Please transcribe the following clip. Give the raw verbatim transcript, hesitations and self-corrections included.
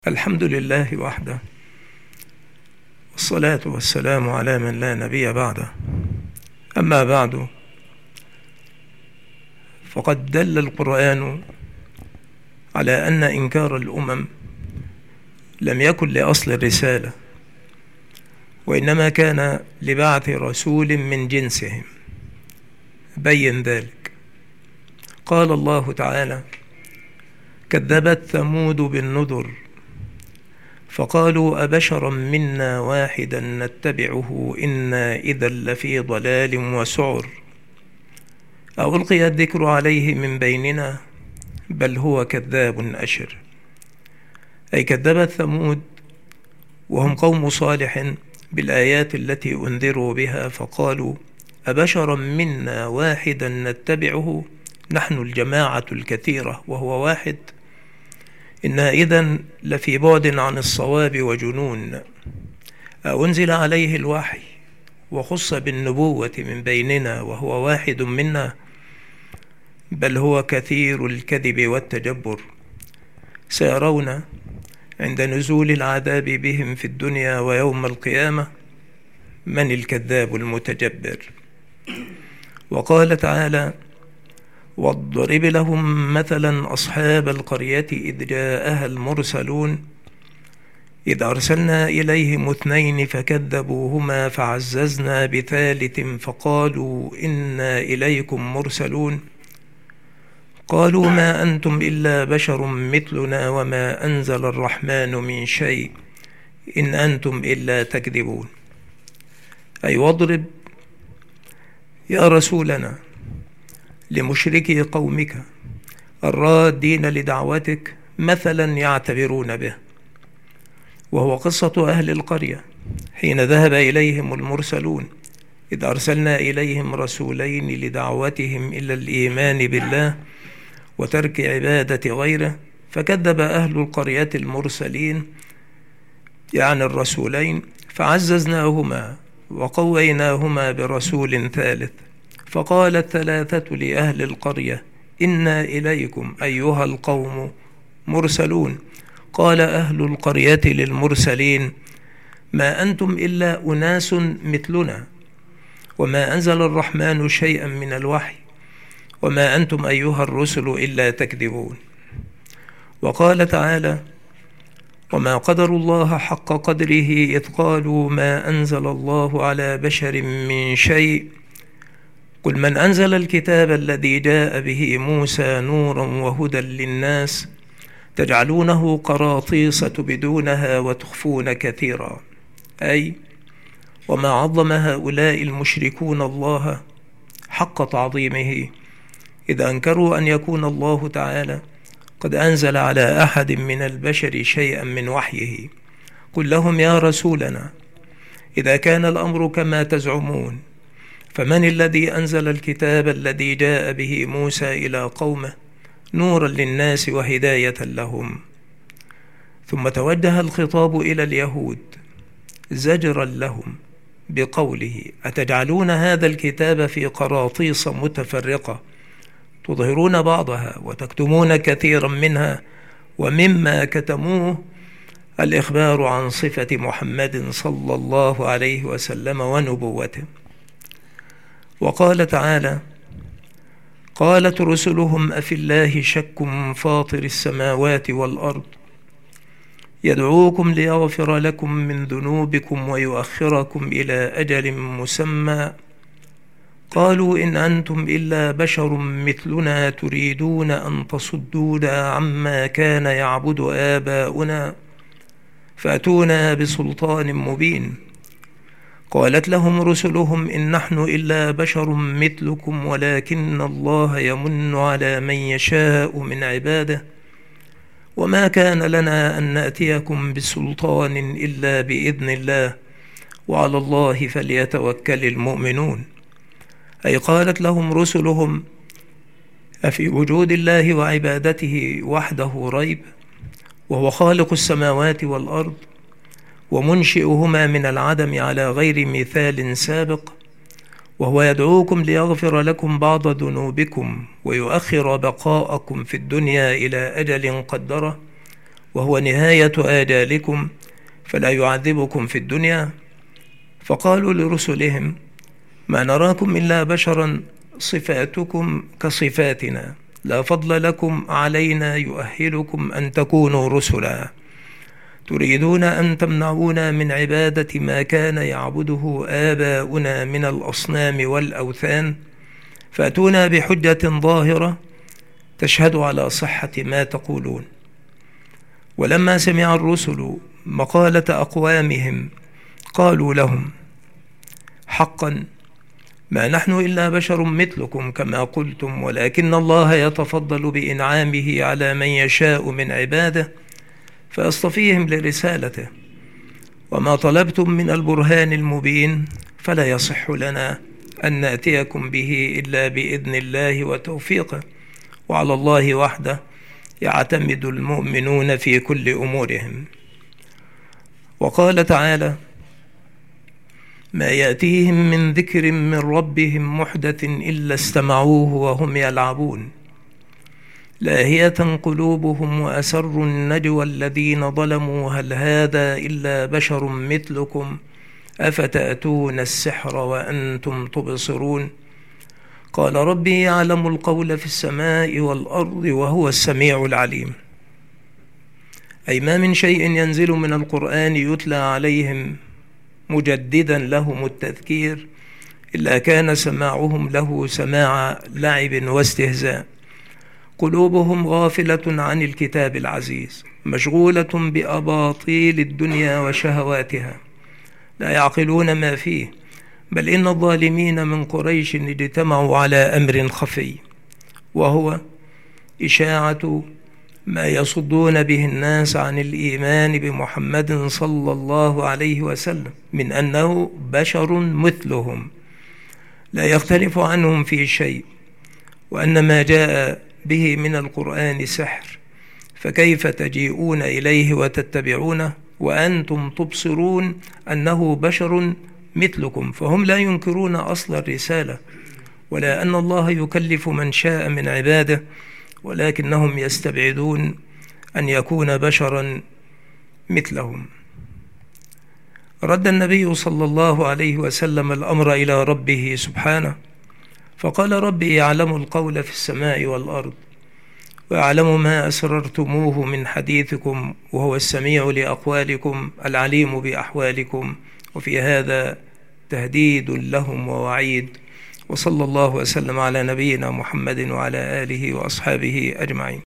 الحمد لله وحده، والصلاة والسلام على من لا نبي بعده. أما بعد، فقد دل القرآن على أن إنكار الأمم لم يكن لأصل الرسالة، وإنما كان لبعث رسول من جنسهم. بين ذلك. قال الله تعالى: كذبت ثمود بالنذر فقالوا أبشرا منا واحدا نتبعه إنا إذا لفي ضلال وسعر ألقي الذكر عليه من بيننا بل هو كذاب أشر. أي كذبت ثمود وهم قوم صالح بالآيات التي أنذروا بها، فقالوا أبشرا منا واحدا نتبعه، نحن الجماعة الكثيرة وهو واحد، إنا إذن لفي بعد عن الصواب وجنون. أنزل عليه الوحي وخص بالنبوة من بيننا وهو واحد منا، بل هو كثير الكذب والتجبر. سيرون عند نزول العذاب بهم في الدنيا ويوم القيامة من الكذاب المتجبر. وقال تعالى: واضرب لهم مثلا أصحاب القرية إذ جاءها المرسلون إذ أرسلنا إليهم اثنين فكذبوهما فعززنا بثالث فقالوا إنا إليكم مرسلون قالوا ما أنتم إلا بشر مثلنا وما أنزل الرحمن من شيء إن أنتم إلا تكذبون. أي واضرب يا رسولنا لمشركي قومك الرادين لدعوتك مثلا يعتبرون به، وهو قصة أهل القرية حين ذهب إليهم المرسلون إذ أرسلنا إليهم رسولين لدعوتهم إلى الإيمان بالله وترك عبادة غيره، فكذب أهل القرية المرسلين يعني الرسولين، فعززناهما وقويناهما برسول ثالث. فقال الثلاثة لأهل القرية إنا إليكم أيها القوم مرسلون قال أهل القرية للمرسلين ما أنتم إلا أناس مثلنا وما أنزل الرحمن شيئا من الوحي وما أنتم أيها الرسل إلا تكذبون. وقال تعالى: وما قدروا الله حق قدره إذ قالوا ما أنزل الله على بشر من شيء قل من أنزل الكتاب الذي جاء به موسى نورا وهدى للناس تجعلونه قراطيس تبدونها وتخفون كثيرا. أي وما عظم هؤلاء المشركون الله حق تعظيمه إذا أنكروا أن يكون الله تعالى قد أنزل على أحد من البشر شيئا من وحيه. قل لهم يا رسولنا إذا كان الأمر كما تزعمون فمن الذي أنزل الكتاب الذي جاء به موسى إلى قومه نورا للناس وهداية لهم؟ ثم توجه الخطاب إلى اليهود زجرا لهم بقوله: أتجعلون هذا الكتاب في قراطيس متفرقة تظهرون بعضها وتكتمون كثيرا منها ومما كتموه الإخبار عن صفة محمد صلى الله عليه وسلم ونبوته. وقال تعالى: قالت رسلهم أفي الله شك فاطر السماوات والأرض يدعوكم ليغفر لكم من ذنوبكم ويؤخركم إلى أجل مسمى قالوا إن أنتم إلا بشر مثلنا تريدون أن تصدونا عما كان يعبد آباؤنا فأتونا بسلطان مبين. قالت لهم رسلهم إن نحن إلا بشر مثلكم ولكن الله يمن على من يشاء من عباده وما كان لنا أن نأتيكم بسلطان إلا بإذن الله وعلى الله فليتوكل المؤمنون. أي قالت لهم رسلهم: أفي وجود الله وعبادته وحده ريب وهو خالق السماوات والأرض ومنشئهما من العدم على غير مثال سابق، وهو يدعوكم ليغفر لكم بعض ذنوبكم ويؤخر بقاءكم في الدنيا إلى أجل قدره وهو نهاية آجالكم فلا يعذبكم في الدنيا؟ فقالوا لرسلهم: ما نراكم إلا بشرا صفاتكم كصفاتنا، لا فضل لكم علينا يؤهلكم أن تكونوا رسلا، تريدون أن تمنعونا من عبادة ما كان يعبده آباؤنا من الأصنام والأوثان، فأتونا بحجة ظاهرة تشهد على صحة ما تقولون. ولما سمع الرسل مقالة أقوامهم قالوا لهم: حقا ما نحن إلا بشر مثلكم كما قلتم، ولكن الله يتفضل بإنعامه على من يشاء من عباده فيصطفيهم لرسالته، وما طلبتم من البرهان المبين فلا يصح لنا أن نأتيكم به إلا بإذن الله وتوفيقه، وعلى الله وحده يعتمد المؤمنون في كل أمورهم. وقال تعالى: ما يأتيهم من ذكر من ربهم محدث إلا استمعوه وهم يلعبون، لاهية قلوبهم وأسروا النجوى الذين ظلموا هل هذا إلا بشر مثلكم أفتأتون السحر وأنتم تبصرون. قال: ربي يعلم القول في السماء والأرض وهو السميع العليم. أي ما من شيء ينزل من القرآن يتلى عليهم مجددا لهم التذكير إلا كان سماعهم له سماع لعب واستهزاء، قلوبهم غافلة عن الكتاب العزيز، مشغولة بأباطيل الدنيا وشهواتها، لا يعقلون ما فيه، بل إن الظالمين من قريش اجتمعوا على أمر خفي، وهو إشاعة ما يصدون به الناس عن الإيمان بمحمد صلى الله عليه وسلم من أنه بشر مثلهم لا يختلف عنهم في شيء، وأن ما جاء به من القرآن سحر، فكيف تجيئون إليه وتتبعونه وأنتم تبصرون أنه بشر مثلكم؟ فهم لا ينكرون أصل الرسالة ولا أن الله يكلف من شاء من عباده، ولكنهم يستبعدون أن يكون بشرا مثلهم. رد النبي صلى الله عليه وسلم الأمر إلى ربه سبحانه فقال: ربي يعلم القول في السماء والأرض ويعلم ما أسررتموه من حديثكم وهو السميع لأقوالكم العليم بأحوالكم. وفي هذا تهديد لهم ووعيد. وصلى الله وسلم على نبينا محمد وعلى آله وأصحابه أجمعين.